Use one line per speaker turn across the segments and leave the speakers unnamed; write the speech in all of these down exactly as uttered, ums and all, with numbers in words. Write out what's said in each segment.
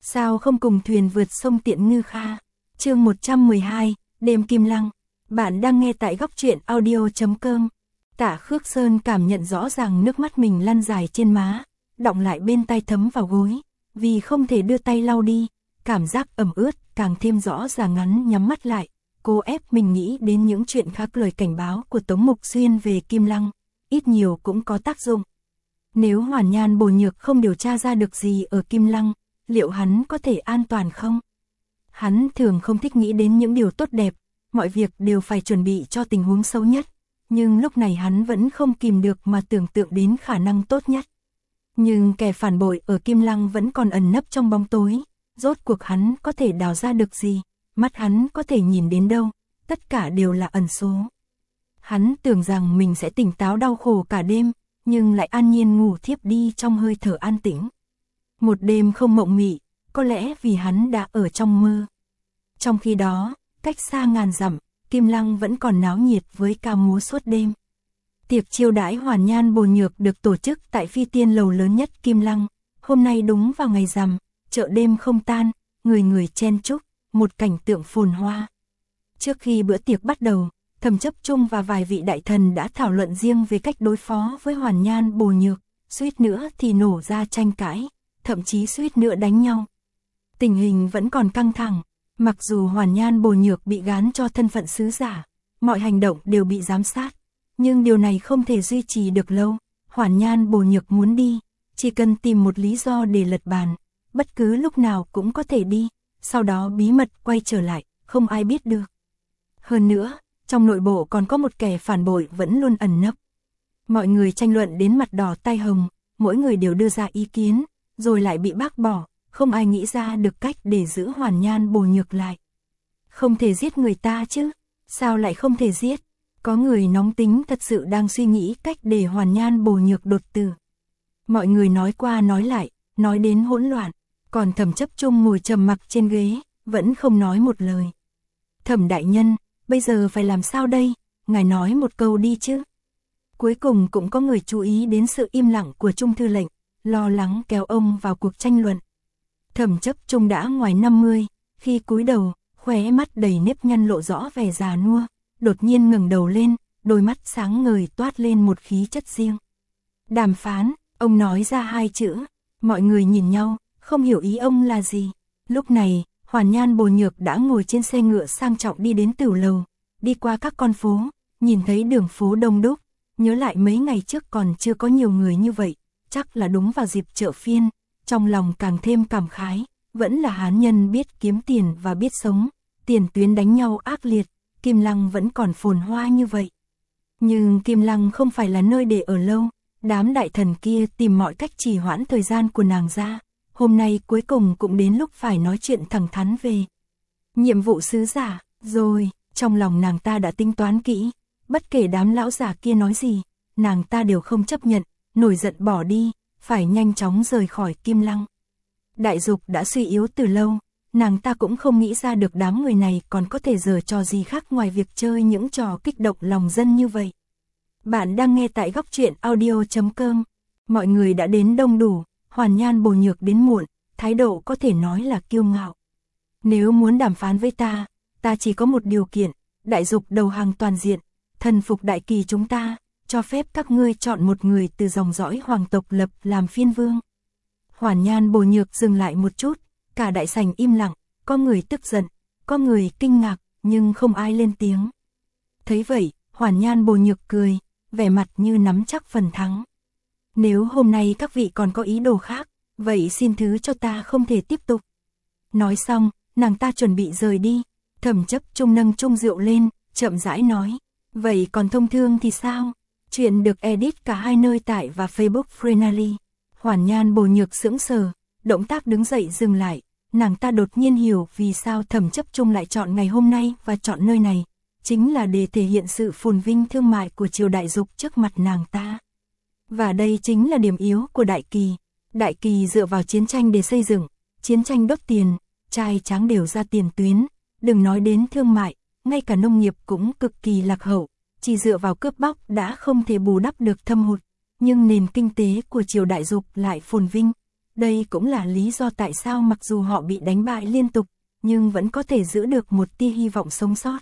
Sao không cùng thuyền vượt sông Tiện Ngư Kha. Chương một trăm mười hai, đêm Kim Lăng. Bạn đang nghe tại góc truyện audio chấm com. Tạ Khước Sơn cảm nhận rõ ràng nước mắt mình lăn dài trên má, đọng lại bên tai thấm vào gối, vì không thể đưa tay lau đi, cảm giác ẩm ướt càng thêm rõ ràng. Ngắn nhắm mắt lại, cô ép mình nghĩ đến những chuyện khác. Lời cảnh báo của Tống Mục Xuyên về Kim Lăng, ít nhiều cũng có tác dụng. Nếu Hoàn Nhan Bồ Nhược không điều tra ra được gì ở Kim Lăng, liệu hắn có thể an toàn không? Hắn thường không thích nghĩ đến những điều tốt đẹp, mọi việc đều phải chuẩn bị cho tình huống xấu nhất. Nhưng lúc này hắn vẫn không kìm được mà tưởng tượng đến khả năng tốt nhất. Nhưng kẻ phản bội ở Kim Lăng vẫn còn ẩn nấp trong bóng tối, rốt cuộc hắn có thể đào ra được gì, mắt hắn có thể nhìn đến đâu, tất cả đều là ẩn số. Hắn tưởng rằng mình sẽ tỉnh táo đau khổ cả đêm, nhưng lại an nhiên ngủ thiếp đi trong hơi thở an tĩnh. Một đêm không mộng mị, có lẽ vì hắn đã ở trong mơ. Trong khi đó, cách xa ngàn dặm, Kim Lăng vẫn còn náo nhiệt với ca múa suốt đêm. Tiệc chiêu đãi Hoàn Nhan Bồ Nhược được tổ chức tại Phi Tiên lầu lớn nhất Kim Lăng. Hôm nay đúng vào ngày rằm, chợ đêm không tan, người người chen chúc, một cảnh tượng phồn hoa. Trước khi bữa tiệc bắt đầu, Thẩm Chấp Trung và vài vị đại thần đã thảo luận riêng về cách đối phó với Hoàn Nhan Bồ Nhược, suýt nữa thì nổ ra tranh cãi, thậm chí suýt nữa đánh nhau. Tình hình vẫn còn căng thẳng, mặc dù Hoàn Nhan Bồ Nhược bị gán cho thân phận sứ giả, mọi hành động đều bị giám sát, nhưng điều này không thể duy trì được lâu. Hoàn Nhan Bồ Nhược muốn đi, chỉ cần tìm một lý do để lật bàn, bất cứ lúc nào cũng có thể đi, sau đó bí mật quay trở lại, không ai biết được. Hơn nữa, trong nội bộ còn có một kẻ phản bội vẫn luôn ẩn nấp. Mọi người tranh luận đến mặt đỏ tai hồng, mỗi người đều đưa ra ý kiến, rồi lại bị bác bỏ, không ai nghĩ ra được cách để giữ Hoàn Nhan Bồ Nhược lại. Không thể giết người ta chứ, sao lại không thể giết? Có người nóng tính thật sự đang suy nghĩ cách để Hoàn Nhan Bồ Nhược đột tử. Mọi người nói qua nói lại, nói đến hỗn loạn, còn Thẩm Chấp Trung ngồi trầm mặc trên ghế, vẫn không nói một lời. Thẩm đại nhân, bây giờ phải làm sao đây? Ngài nói một câu đi chứ. Cuối cùng cũng có người chú ý đến sự im lặng của Trung thư lệnh, lo lắng kéo ông vào cuộc tranh luận. Thẩm Chấp Trung đã ngoài năm mươi, khi cúi đầu, khóe mắt đầy nếp nhăn lộ rõ vẻ già nua, đột nhiên ngẩng đầu lên, đôi mắt sáng ngời toát lên một khí chất riêng. Đàm phán, ông nói ra hai chữ, mọi người nhìn nhau, không hiểu ý ông là gì. Lúc này, Hoàn Nhan Bồ Nhược đã ngồi trên xe ngựa sang trọng đi đến Tửu lầu, đi qua các con phố, nhìn thấy đường phố đông đúc, nhớ lại mấy ngày trước còn chưa có nhiều người như vậy, chắc là đúng vào dịp chợ phiên, trong lòng càng thêm cảm khái, vẫn là hán nhân biết kiếm tiền và biết sống, tiền tuyến đánh nhau ác liệt, Kim Lăng vẫn còn phồn hoa như vậy. Nhưng Kim Lăng không phải là nơi để ở lâu, đám đại thần kia tìm mọi cách trì hoãn thời gian của nàng ra, hôm nay cuối cùng cũng đến lúc phải nói chuyện thẳng thắn về nhiệm vụ sứ giả, rồi, trong lòng nàng ta đã tính toán kỹ, bất kể đám lão giả kia nói gì, nàng ta đều không chấp nhận, nổi giận bỏ đi, phải nhanh chóng rời khỏi Kim Lăng. Đại Dục đã suy yếu từ lâu, nàng ta cũng không nghĩ ra được đám người này còn có thể giở trò gì khác ngoài việc chơi những trò kích động lòng dân như vậy. Bạn đang nghe tại góc truyện audio chấm com. Mọi người đã đến đông đủ, Hoàn Nhan Bồ Nhược đến muộn, thái độ có thể nói là kiêu ngạo. Nếu muốn đàm phán với ta, ta chỉ có một điều kiện, Đại Dục đầu hàng toàn diện, thần phục đại kỳ chúng ta, cho phép các ngươi chọn một người từ dòng dõi hoàng tộc lập làm phiên vương. Hoàn Nhan Bồ Nhược dừng lại một chút, cả đại sảnh im lặng, có người tức giận, có người kinh ngạc, nhưng không ai lên tiếng. Thấy vậy, Hoàn Nhan Bồ Nhược cười, vẻ mặt như nắm chắc phần thắng. Nếu hôm nay các vị còn có ý đồ khác, vậy xin thứ cho ta không thể tiếp tục. Nói xong, nàng ta chuẩn bị rời đi, Thẩm Chấp Trung nâng chung rượu lên, chậm rãi nói, vậy còn thông thương thì sao? Chuyện được edit cả hai nơi tại và Facebook Freenally. Hoàn Nhan Bồ Nhược sững sờ, động tác đứng dậy dừng lại, nàng ta đột nhiên hiểu vì sao Thẩm Chấp Trung lại chọn ngày hôm nay và chọn nơi này, chính là để thể hiện sự phồn vinh thương mại của triều Đại Dục trước mặt nàng ta. Và đây chính là điểm yếu của Đại Kỳ. Đại Kỳ dựa vào chiến tranh để xây dựng, chiến tranh đốt tiền, trai tráng đều ra tiền tuyến, đừng nói đến thương mại, ngay cả nông nghiệp cũng cực kỳ lạc hậu, chỉ dựa vào cướp bóc đã không thể bù đắp được thâm hụt, nhưng nền kinh tế của triều Đại Dục lại phồn vinh, Đây cũng là lý do tại sao mặc dù họ bị đánh bại liên tục, nhưng vẫn có thể giữ được một tia hy vọng sống sót.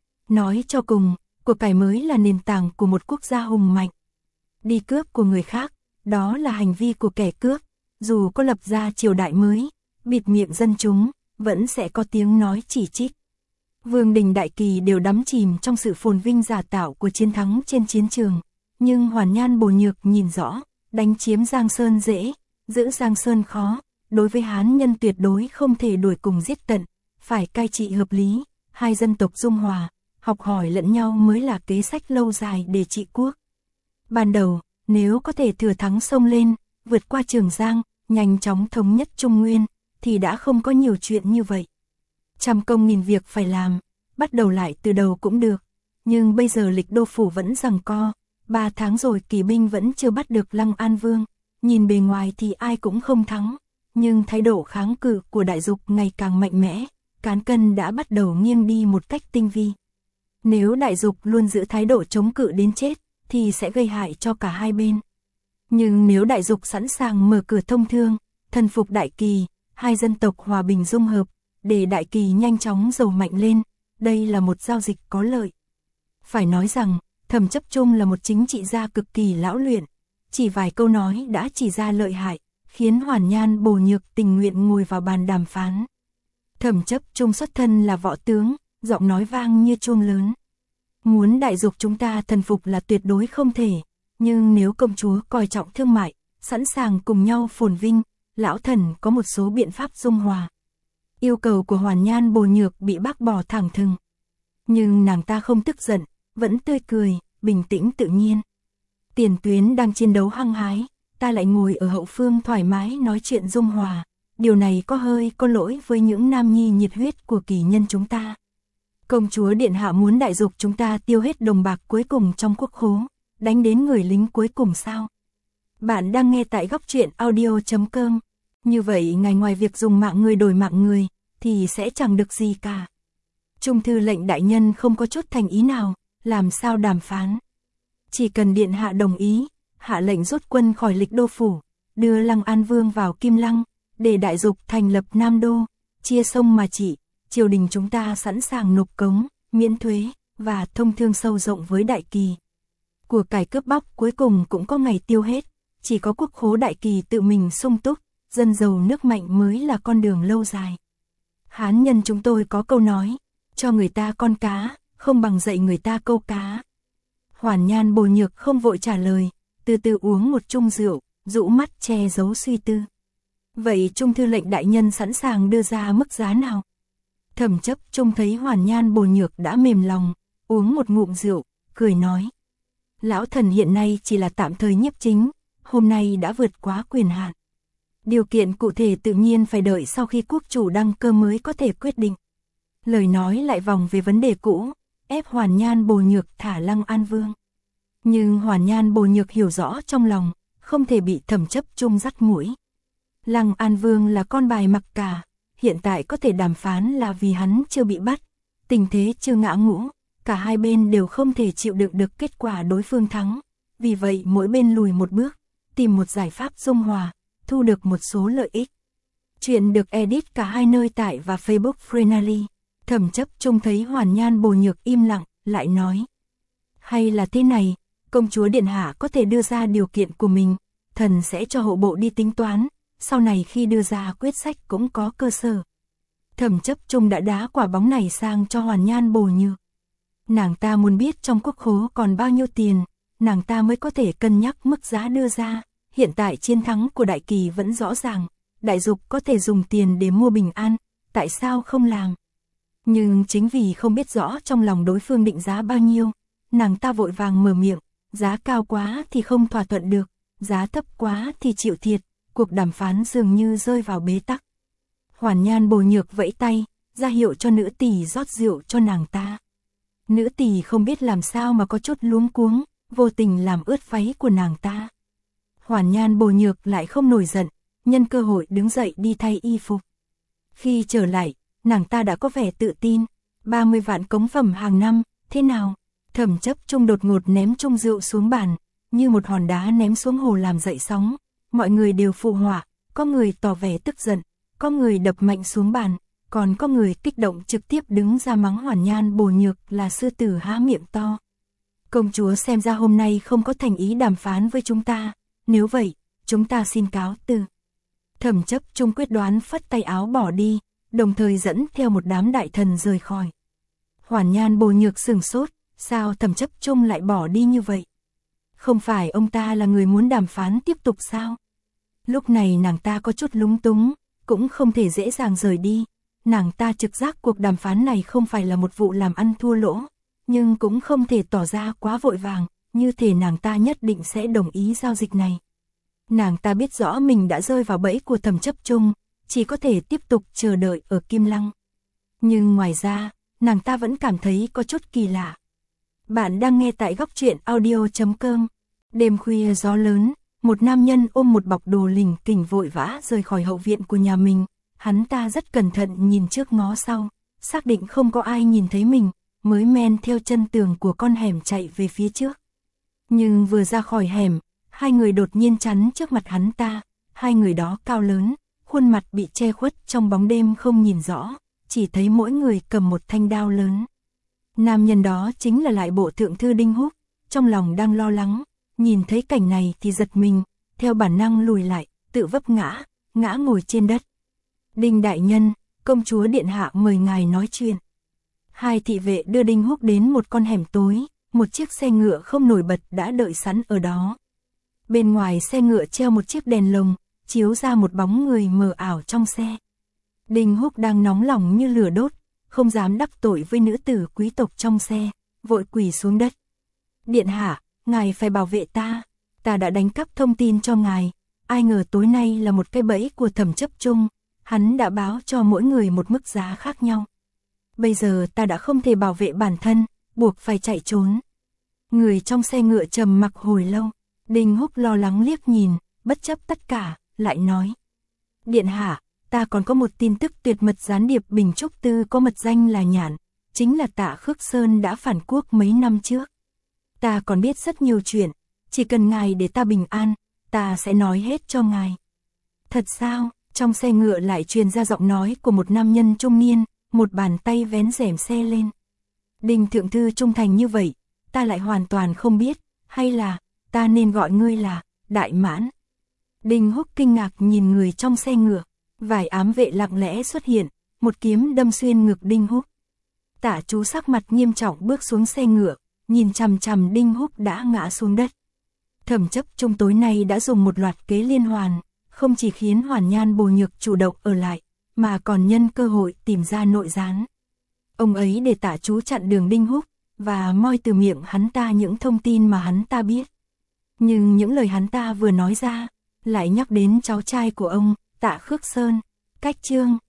Nói cho cùng, của cải mới là nền tảng của một quốc gia hùng mạnh. Đi cướp của người khác, đó là hành vi của kẻ cướp, dù có lập ra triều đại mới, bịt miệng dân chúng, vẫn sẽ có tiếng nói chỉ trích. Vương đình Đại Kỳ đều đắm chìm trong sự phồn vinh giả tạo của chiến thắng trên chiến trường, nhưng Hoàn Nhan Bồ Nhược nhìn rõ, đánh chiếm Giang Sơn dễ, giữ Giang Sơn khó, đối với Hán nhân tuyệt đối không thể đuổi cùng giết tận, phải cai trị hợp lý, hai dân tộc dung hòa, học hỏi lẫn nhau mới là kế sách lâu dài để trị quốc. Ban đầu, nếu có thể thừa thắng xông lên, vượt qua Trường Giang, nhanh chóng thống nhất Trung Nguyên, thì đã không có nhiều chuyện như vậy. Trăm công nghìn việc phải làm, bắt đầu lại từ đầu cũng được, nhưng bây giờ Lịch Đô Phủ vẫn giằng co, ba tháng rồi kỳ binh vẫn chưa bắt được Lăng An Vương, nhìn bề ngoài thì ai cũng không thắng, nhưng thái độ kháng cự của Đại Dục ngày càng mạnh mẽ, cán cân đã bắt đầu nghiêng đi một cách tinh vi. Nếu Đại Dục luôn giữ thái độ chống cự đến chết, thì sẽ gây hại cho cả hai bên. Nhưng nếu Đại Dục sẵn sàng mở cửa thông thương, thần phục Đại Kỳ, hai dân tộc hòa bình dung hợp, để Đại Kỳ nhanh chóng giàu mạnh lên, đây là một giao dịch có lợi. Phải nói rằng, Thẩm Chấp Trung là một chính trị gia cực kỳ lão luyện, chỉ vài câu nói đã chỉ ra lợi hại, khiến Hoàn Nhan Bồ Nhược tình nguyện ngồi vào bàn đàm phán. Thẩm Chấp Trung xuất thân là võ tướng, giọng nói vang như chuông lớn. Muốn Đại Dục chúng ta thần phục là tuyệt đối không thể, nhưng nếu công chúa coi trọng thương mại, sẵn sàng cùng nhau phồn vinh, lão thần có một số biện pháp dung hòa. Yêu cầu của Hoàn Nhan Bồ Nhược bị bác bỏ thẳng thừng. Nhưng nàng ta không tức giận, vẫn tươi cười, bình tĩnh tự nhiên. Tiền tuyến đang chiến đấu hăng hái, ta lại ngồi ở hậu phương thoải mái nói chuyện dung hòa. Điều này có hơi có lỗi với những nam nhi nhiệt huyết của kỳ nhân chúng ta. Công chúa Điện Hạ muốn Đại Dục chúng ta tiêu hết đồng bạc cuối cùng trong quốc khố, đánh đến người lính cuối cùng sao? Bạn đang nghe tại góc truyện audio chấm com. Như vậy ngài ngoài việc dùng mạng người đổi mạng người, thì sẽ chẳng được gì cả. Trung thư lệnh đại nhân không có chút thành ý nào, làm sao đàm phán? Chỉ cần Điện Hạ đồng ý, hạ lệnh rút quân khỏi Lịch Đô Phủ, đưa Lăng An Vương vào Kim Lăng, để Đại Dục thành lập Nam Đô, chia sông mà trị, triều đình chúng ta sẵn sàng nộp cống, miễn thuế, và thông thương sâu rộng với Đại Kỳ. Của cải cướp bóc cuối cùng cũng có ngày tiêu hết, chỉ có quốc khố Đại Kỳ tự mình sung túc, dân giàu nước mạnh mới là con đường lâu dài. Hán nhân chúng tôi có câu nói, cho người ta con cá, không bằng dạy người ta câu cá. Hoàn Nhan Bồ Nhược không vội trả lời, từ từ uống một chung rượu, rũ mắt che giấu suy tư. Vậy Trung thư lệnh đại nhân sẵn sàng đưa ra mức giá nào? Thẩm Chấp Trung thấy Hoàn Nhan Bồ Nhược đã mềm lòng, uống một ngụm rượu, cười nói. Lão thần hiện nay chỉ là tạm thời nhiếp chính, hôm nay đã vượt quá quyền hạn. Điều kiện cụ thể tự nhiên phải đợi sau khi quốc chủ đăng cơ mới có thể quyết định. Lời nói lại vòng về vấn đề cũ, ép Hoàn Nhan Bồ Nhược thả Lăng An Vương. Nhưng Hoàn Nhan Bồ Nhược hiểu rõ trong lòng, không thể bị Thẩm Chấp Trung dắt mũi. Lăng An Vương là con bài mặc cả, hiện tại có thể đàm phán là vì hắn chưa bị bắt, tình thế chưa ngã ngũ, cả hai bên đều không thể chịu đựng được kết quả đối phương thắng, vì vậy mỗi bên lùi một bước, tìm một giải pháp dung hòa, thu được một số lợi ích. Chuyện được edit cả hai nơi tại và Facebook Frenally. Thẩm Chấp Trung thấy Hoàn Nhan Bồ Nhược im lặng, lại nói. Hay là thế này, công chúa Điện Hạ có thể đưa ra điều kiện của mình, thần sẽ cho hộ bộ đi tính toán, sau này khi đưa ra quyết sách cũng có cơ sở. Thẩm Chấp Trung đã đá quả bóng này sang cho Hoàn Nhan Bồ Nhược. Nàng ta muốn biết trong quốc khố còn bao nhiêu tiền, nàng ta mới có thể cân nhắc mức giá đưa ra. Hiện tại chiến thắng của Đại Kỳ vẫn rõ ràng, Đại Dục có thể dùng tiền để mua bình an, tại sao không làm? Nhưng chính vì không biết rõ trong lòng đối phương định giá bao nhiêu, nàng ta vội vàng mở miệng, giá cao quá thì không thỏa thuận được, giá thấp quá thì chịu thiệt, cuộc đàm phán dường như rơi vào bế tắc. Hoàn Nhan Bồ Nhược vẫy tay, ra hiệu cho nữ tỳ rót rượu cho nàng ta. Nữ tỳ không biết làm sao mà có chút luống cuống, vô tình làm ướt váy của nàng ta. Hoàn Nhan Bồ Nhược lại không nổi giận, nhân cơ hội đứng dậy đi thay y phục. Khi trở lại, nàng ta đã có vẻ tự tin, ba mươi vạn cống phẩm hàng năm, thế nào? Thẩm Chấp Trung đột ngột ném chung rượu xuống bàn, như một hòn đá ném xuống hồ làm dậy sóng, mọi người đều phụ họa, có người tỏ vẻ tức giận, có người đập mạnh xuống bàn, còn có người kích động trực tiếp đứng ra mắng Hoàn Nhan Bồ Nhược là sư tử há miệng to. Công chúa xem ra hôm nay không có thành ý đàm phán với chúng ta, nếu vậy, chúng ta xin cáo từ. Thẩm Chấp Trung quyết đoán phất tay áo bỏ đi, đồng thời dẫn theo một đám đại thần rời khỏi. Hoàn Nhan Bồ Nhược sửng sốt, sao Thẩm Chấp Trung lại bỏ đi như vậy? Không phải ông ta là người muốn đàm phán tiếp tục sao? Lúc này nàng ta có chút lúng túng, cũng không thể dễ dàng rời đi. Nàng ta trực giác cuộc đàm phán này không phải là một vụ làm ăn thua lỗ, nhưng cũng không thể tỏ ra quá vội vàng, như thể nàng ta nhất định sẽ đồng ý giao dịch này. Nàng ta biết rõ mình đã rơi vào bẫy của Thẩm Chấp Trung, chỉ có thể tiếp tục chờ đợi ở Kim Lăng. Nhưng ngoài ra, nàng ta vẫn cảm thấy có chút kỳ lạ. Bạn đang nghe tại góc truyện audio chấm com. Đêm khuya gió lớn, một nam nhân ôm một bọc đồ lỉnh kỉnh vội vã rời khỏi hậu viện của nhà mình. Hắn ta rất cẩn thận nhìn trước ngó sau, xác định không có ai nhìn thấy mình, mới men theo chân tường của con hẻm chạy về phía trước. Nhưng vừa ra khỏi hẻm, hai người đột nhiên chắn trước mặt hắn ta. Hai người đó cao lớn, khuôn mặt bị che khuất trong bóng đêm không nhìn rõ, chỉ thấy mỗi người cầm một thanh đao lớn. Nam nhân đó chính là lại bộ thượng thư Đinh Húc, trong lòng đang lo lắng, nhìn thấy cảnh này thì giật mình, theo bản năng lùi lại, tự vấp ngã, ngã ngồi trên đất. Đinh đại nhân, công chúa điện hạ mời ngài nói chuyện. Hai thị vệ đưa Đinh Húc đến một con hẻm tối, một chiếc xe ngựa không nổi bật đã đợi sẵn ở đó. Bên ngoài xe ngựa treo một chiếc đèn lồng, chiếu ra một bóng người mờ ảo trong xe. Đinh Húc đang nóng lòng như lửa đốt, không dám đắc tội với nữ tử quý tộc trong xe, vội quỳ xuống đất. Điện hạ, ngài phải bảo vệ ta, ta đã đánh cắp thông tin cho ngài, ai ngờ tối nay là một cái bẫy của Thẩm Chấp Trung, hắn đã báo cho mỗi người một mức giá khác nhau. Bây giờ ta đã không thể bảo vệ bản thân, buộc phải chạy trốn. Người trong xe ngựa trầm mặc hồi lâu, Đinh Húc lo lắng liếc nhìn, bất chấp tất cả, lại nói. Điện hạ, ta còn có một tin tức tuyệt mật, gián điệp Bình Trúc Tư có mật danh là Nhạn, chính là Tạ Khước Sơn đã phản quốc mấy năm trước. Ta còn biết rất nhiều chuyện, chỉ cần ngài để ta bình an, ta sẽ nói hết cho ngài. Thật sao? Trong xe ngựa lại truyền ra giọng nói của một nam nhân trung niên, một bàn tay vén rèm xe lên. Đinh thượng thư trung thành như vậy, ta lại hoàn toàn không biết, hay là, ta nên gọi ngươi là, Đại Mãn. Đinh Húc kinh ngạc nhìn người trong xe ngựa, vài ám vệ lặng lẽ xuất hiện, một kiếm đâm xuyên ngực Đinh Húc. Tả chú sắc mặt nghiêm trọng bước xuống xe ngựa, nhìn chằm chằm Đinh Húc đã ngã xuống đất. Thẩm Chấp Trung tối nay đã dùng một loạt kế liên hoàn, không chỉ khiến Hoàn Nhan Bồ Nhược chủ động ở lại, mà còn nhân cơ hội tìm ra nội gián. Ông ấy để tả chú chặn đường Đinh Húc, và moi từ miệng hắn ta những thông tin mà hắn ta biết. Nhưng những lời hắn ta vừa nói ra, lại nhắc đến cháu trai của ông, Tạ Khước Sơn, Cách Chương.